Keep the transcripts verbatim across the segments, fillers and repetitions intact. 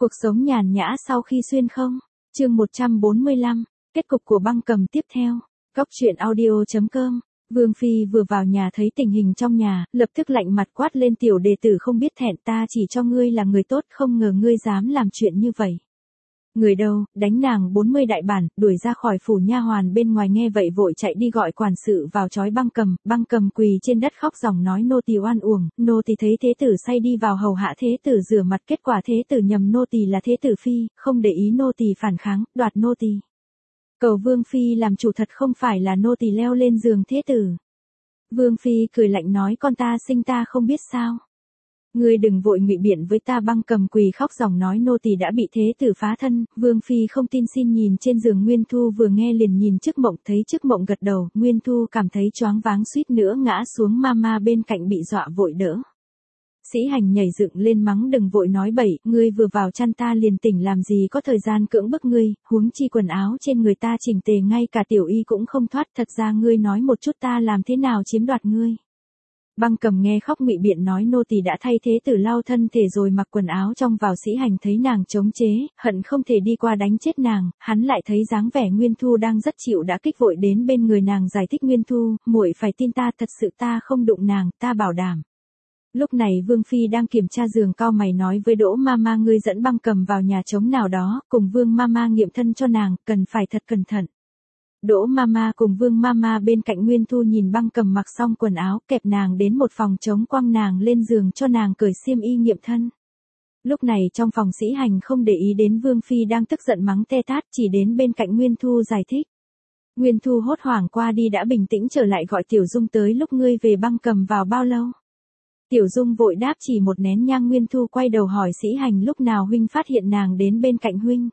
Cuộc sống nhàn nhã sau khi xuyên không? Chương một trăm bốn mươi lăm, kết cục của băng cầm tiếp theo. Góc truyện audio chấm com. Vương Phi vừa vào nhà thấy tình hình trong nhà, lập tức lạnh mặt quát lên tiểu đệ tử không biết thẹn, ta chỉ cho ngươi là người tốt, không ngờ ngươi dám làm chuyện như vậy. Người đâu, đánh nàng bốn mươi đại bản, đuổi ra khỏi phủ. Nha hoàn bên ngoài nghe vậy vội chạy đi gọi quản sự vào trói băng cầm. Băng cầm quỳ trên đất khóc ròng nói nô tỳ oan uổng, nô tỳ thấy thế tử say đi vào hầu hạ thế tử rửa mặt, kết quả thế tử nhầm nô tỳ là thế tử phi, không để ý nô tỳ phản kháng, đoạt nô tỳ. Cầu Vương Phi làm chủ, thật không phải là nô tỳ leo lên giường thế tử. Vương Phi cười lạnh nói con ta sinh ta không biết sao. Ngươi đừng vội ngụy biện với ta. Băng cầm quỳ khóc ròng nói nô tỳ đã bị thế tử phá thân. Vương Phi không tin xin nhìn trên giường Nguyên Thu, vừa nghe liền nhìn Chức Mộng, thấy Chức Mộng gật đầu, Nguyên Thu cảm thấy choáng váng suýt nữa ngã xuống. Mama bên cạnh bị dọa vội đỡ. Sĩ Hành nhảy dựng lên mắng đừng vội nói bậy, ngươi vừa vào chăn ta liền tỉnh, làm gì có thời gian cưỡng bức ngươi, huống chi quần áo trên người ta chỉnh tề, ngay cả tiểu y cũng không thoát, thật ra ngươi nói một chút ta làm thế nào chiếm đoạt ngươi. Băng cầm nghe khóc ngụy biện nói nô tỳ đã thay thế tử lau thân thể rồi mặc quần áo trong vào. Sĩ Hành thấy nàng chống chế, hận không thể đi qua đánh chết nàng, hắn lại thấy dáng vẻ Nguyên Thu đang rất chịu đã kích, vội đến bên người nàng giải thích Nguyên Thu, muội phải tin ta, thật sự ta không đụng nàng, ta bảo đảm. Lúc này Vương Phi đang kiểm tra giường, cau mày nói với Đỗ Mama ngươi dẫn băng cầm vào nhà trống nào đó, cùng Vương Mama nghiệm thân cho nàng, cần phải thật cẩn thận. Đỗ Mama cùng Vương Mama bên cạnh. Nguyên Thu nhìn băng cầm mặc xong quần áo, kẹp nàng đến một phòng trống, quăng nàng lên giường cho nàng cởi xiêm y nghiệm thân. Lúc này trong phòng Sĩ Hành không để ý đến Vương Phi đang tức giận mắng te tát, chỉ đến bên cạnh Nguyên Thu giải thích. Nguyên Thu hốt hoảng qua đi đã bình tĩnh trở lại, gọi Tiểu Dung tới, lúc ngươi về băng cầm vào bao lâu? Tiểu Dung vội đáp chỉ một nén nhang. Nguyên Thu quay đầu hỏi Sĩ Hành lúc nào huynh phát hiện nàng đến bên cạnh huynh?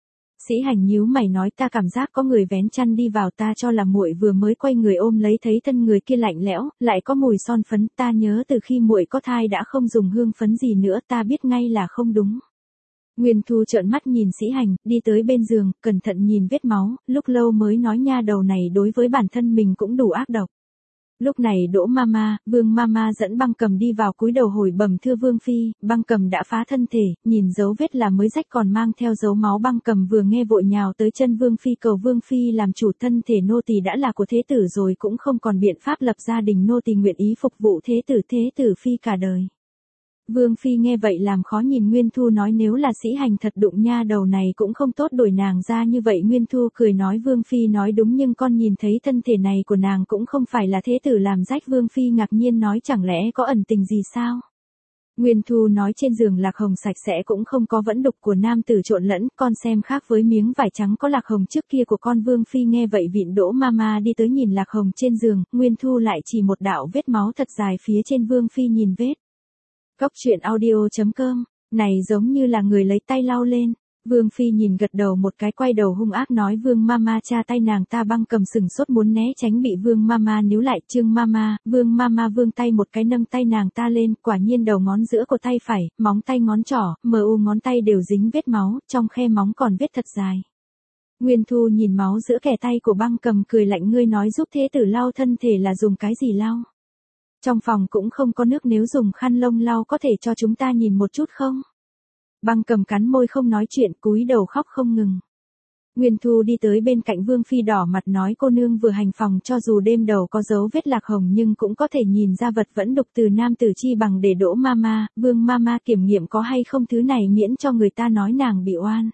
Sĩ Hành nhíu mày nói ta cảm giác có người vén chăn đi vào, ta cho là muội vừa mới quay người ôm lấy, thấy thân người kia lạnh lẽo, lại có mùi son phấn, ta nhớ từ khi muội có thai đã không dùng hương phấn gì nữa, ta biết ngay là không đúng. Nguyên Thu trợn mắt nhìn Sĩ Hành, đi tới bên giường, cẩn thận nhìn vết máu, lúc lâu mới nói nha đầu này đối với bản thân mình cũng đủ ác độc. Lúc này Đỗ Mama, Vương Mama dẫn băng cầm đi vào cúi đầu hồi bẩm thưa Vương Phi, băng cầm đã phá thân thể, nhìn dấu vết là mới rách còn mang theo dấu máu. Băng cầm vừa nghe vội nhào tới chân Vương Phi cầu Vương Phi làm chủ, thân thể nô tỳ đã là của thế tử rồi, cũng không còn biện pháp lập gia đình, nô tỳ nguyện ý phục vụ thế tử thế tử Phi cả đời. Vương Phi nghe vậy làm khó nhìn Nguyên Thu nói nếu là Sĩ Hành thật đụng nha đầu này cũng không tốt đuổi nàng ra như vậy. Nguyên Thu cười nói Vương Phi nói đúng, nhưng con nhìn thấy thân thể này của nàng cũng không phải là thế tử làm rách. Vương Phi ngạc nhiên nói chẳng lẽ có ẩn tình gì sao? Nguyên Thu nói trên giường lạc hồng sạch sẽ, cũng không có vẫn đục của nam tử trộn lẫn, con xem khác với miếng vải trắng có lạc hồng trước kia của con. Vương Phi nghe vậy vịn Đỗ Mama đi tới nhìn lạc hồng trên giường, Nguyên Thu lại chỉ một đạo vết máu thật dài phía trên. Vương Phi nhìn vết. Góc truyện audio chấm com, này giống như là người lấy tay lau lên. Vương Phi nhìn gật đầu một cái, quay đầu hung ác nói Vương Mama cha tay nàng ta. Băng cầm sừng sốt muốn né tránh, bị Vương Mama níu lại. Trương Mama, Vương Mama vương tay một cái nâng tay nàng ta lên, quả nhiên đầu ngón giữa của tay phải, móng tay ngón trỏ, mờ u ngón tay đều dính vết máu, trong khe móng còn vết thật dài. Nguyên Thu nhìn máu giữa kẻ tay của băng cầm cười lạnh ngươi nói giúp thế tử lau thân thể là dùng cái gì lau? Trong phòng cũng không có nước, nếu dùng khăn lông lau có thể cho chúng ta nhìn một chút không? Băng cầm cắn môi không nói chuyện, cúi đầu khóc không ngừng. Nguyên Thu đi tới bên cạnh Vương Phi đỏ mặt nói cô nương vừa hành phòng, cho dù đêm đầu có dấu vết lạc hồng nhưng cũng có thể nhìn ra vật vẫn đục từ nam tử, chi bằng để Đỗ Mama, Vương Mama kiểm nghiệm có hay không thứ này, miễn cho người ta nói nàng bị oan.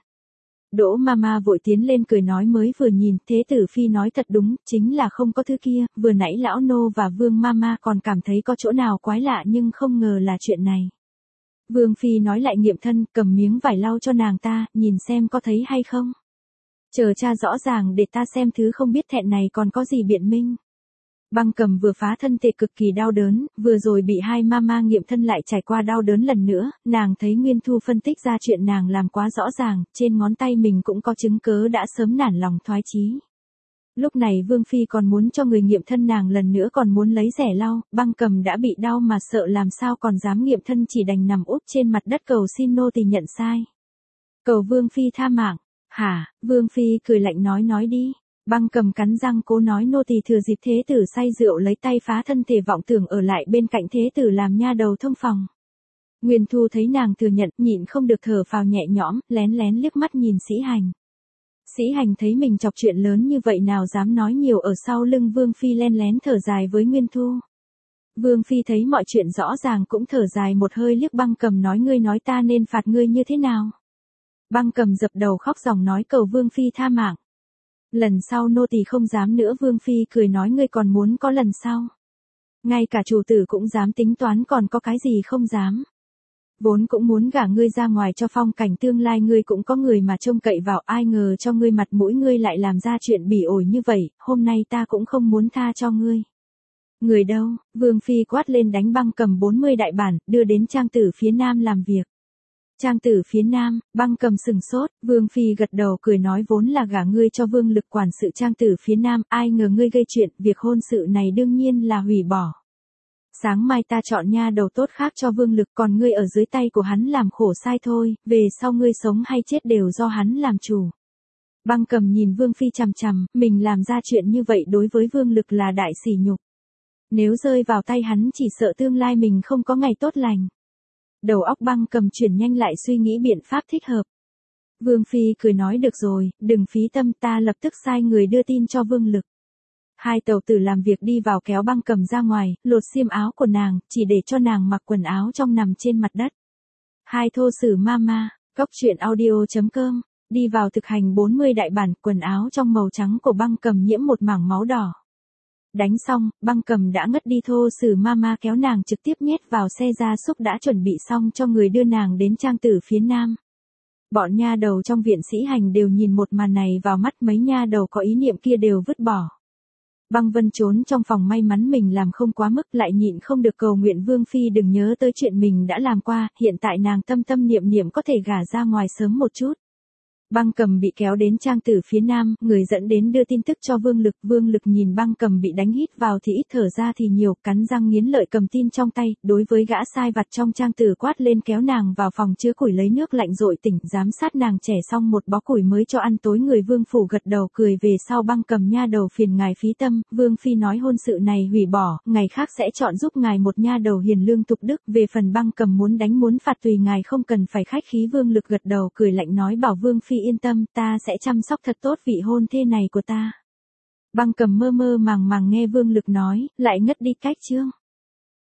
Đỗ Mama vội tiến lên cười nói mới vừa nhìn, thế tử Phi nói thật đúng, chính là không có thứ kia, vừa nãy lão nô và Vương Mama còn cảm thấy có chỗ nào quái lạ nhưng không ngờ là chuyện này. Vương Phi nói lại nghiệm thân, cầm miếng vải lau cho nàng ta, nhìn xem có thấy hay không. Chờ cha rõ ràng để ta xem, thứ không biết thẹn này còn có gì biện minh. Băng cầm vừa phá thân thể cực kỳ đau đớn, vừa rồi bị hai mama nghiệm thân lại trải qua đau đớn lần nữa, nàng thấy Nguyên Thu phân tích ra chuyện nàng làm quá rõ ràng, trên ngón tay mình cũng có chứng cớ, đã sớm nản lòng thoái chí. Lúc này Vương Phi còn muốn cho người nghiệm thân nàng lần nữa, còn muốn lấy rẻ lau, băng cầm đã bị đau mà sợ làm sao còn dám nghiệm thân, chỉ đành nằm úp trên mặt đất cầu xin nô tỳ nhận sai. Cầu Vương Phi tha mạng. Hả? Vương Phi cười lạnh nói nói đi. Băng cầm cắn răng cố nói nô tỳ thừa dịp thế tử say rượu lấy tay phá thân thể, vọng tưởng ở lại bên cạnh thế tử làm nha đầu thông phòng. Nguyên Thu thấy nàng thừa nhận, nhịn không được thở phào nhẹ nhõm, lén lén liếc mắt nhìn Sĩ Hành. Sĩ Hành thấy mình chọc chuyện lớn như vậy nào dám nói nhiều, ở sau lưng Vương Phi len lén thở dài với Nguyên Thu. Vương Phi thấy mọi chuyện rõ ràng cũng thở dài một hơi, liếc Băng Cầm nói, ngươi nói ta nên phạt ngươi như thế nào? Băng Cầm dập đầu khóc ròng nói cầu Vương Phi tha mạng. Lần sau nô tỳ không dám nữa. Vương Phi cười nói, ngươi còn muốn có lần sau? Ngay cả chủ tử cũng dám tính toán, còn có cái gì không dám? Vốn cũng muốn gả ngươi ra ngoài cho phong cảnh tương lai ngươi cũng có người mà trông cậy vào, ai ngờ cho ngươi mặt mũi ngươi lại làm ra chuyện bỉ ổi như vậy, hôm nay ta cũng không muốn tha cho ngươi. Người đâu? Vương Phi quát lên, đánh Băng Cầm bốn mươi đại bản, đưa đến trang tử phía nam làm việc. Trang tử phía nam, Băng Cầm sừng sốt, Vương Phi gật đầu cười nói, vốn là gả ngươi cho Vương Lực quản sự trang tử phía nam, ai ngờ ngươi gây chuyện, việc hôn sự này đương nhiên là hủy bỏ. Sáng mai ta chọn nha đầu tốt khác cho Vương Lực, còn ngươi ở dưới tay của hắn làm khổ sai thôi, về sau ngươi sống hay chết đều do hắn làm chủ. Băng Cầm nhìn Vương Phi chằm chằm, mình làm ra chuyện như vậy đối với Vương Lực là đại sỉ nhục. Nếu rơi vào tay hắn chỉ sợ tương lai mình không có ngày tốt lành. Đầu óc Băng Cầm chuyển nhanh lại suy nghĩ biện pháp thích hợp. Vương Phi cười nói, được rồi, đừng phí tâm, ta lập tức sai người đưa tin cho Vương Lực. Hai tàu tử làm việc đi vào kéo Băng Cầm ra ngoài, lột xiêm áo của nàng, chỉ để cho nàng mặc quần áo trong nằm trên mặt đất. Hai thô sử mama, cóc truyện audio chấm com, đi vào thực hành bốn mươi đại bản, quần áo trong màu trắng của Băng Cầm nhiễm một mảng máu đỏ. Đánh xong, Băng Cầm đã ngất đi, thô sử mama kéo nàng trực tiếp nhét vào xe gia súc đã chuẩn bị xong cho người đưa nàng đến trang tử phía nam. Bọn nha đầu trong viện Sĩ Hành đều nhìn một màn này vào mắt, mấy nha đầu có ý niệm kia đều vứt bỏ. Băng Vân trốn trong phòng, may mắn mình làm không quá mức, lại nhịn không được cầu nguyện Vương Phi đừng nhớ tới chuyện mình đã làm qua, hiện tại nàng tâm tâm niệm niệm có thể gả ra ngoài sớm một chút. Băng Cầm bị kéo đến trang tử phía nam, người dẫn đến đưa tin tức cho Vương Lực. Vương Lực nhìn Băng Cầm bị đánh, hít vào thì ít thở ra thì nhiều, cắn răng nghiến lợi cầm tin trong tay, đối với gã sai vặt trong trang tử quát lên, kéo nàng vào phòng chứa củi lấy nước lạnh dội tỉnh, giám sát nàng trẻ xong một bó củi mới cho ăn tối. Người Vương phủ gật đầu cười, về sau Băng Cầm nha đầu phiền ngài phí tâm. Vương Phi nói hôn sự này hủy bỏ, ngày khác sẽ chọn giúp ngài một nha đầu hiền lương tục đức, về phần Băng Cầm muốn đánh muốn phạt tùy ngài, không cần phải khách khí. Vương Lực gật đầu cười lạnh nói, bảo Vương Phi yên tâm, ta sẽ chăm sóc thật tốt vị hôn thê này của ta. Băng Cầm mơ mơ màng màng nghe Vương Lực nói, lại ngất đi. Cách chương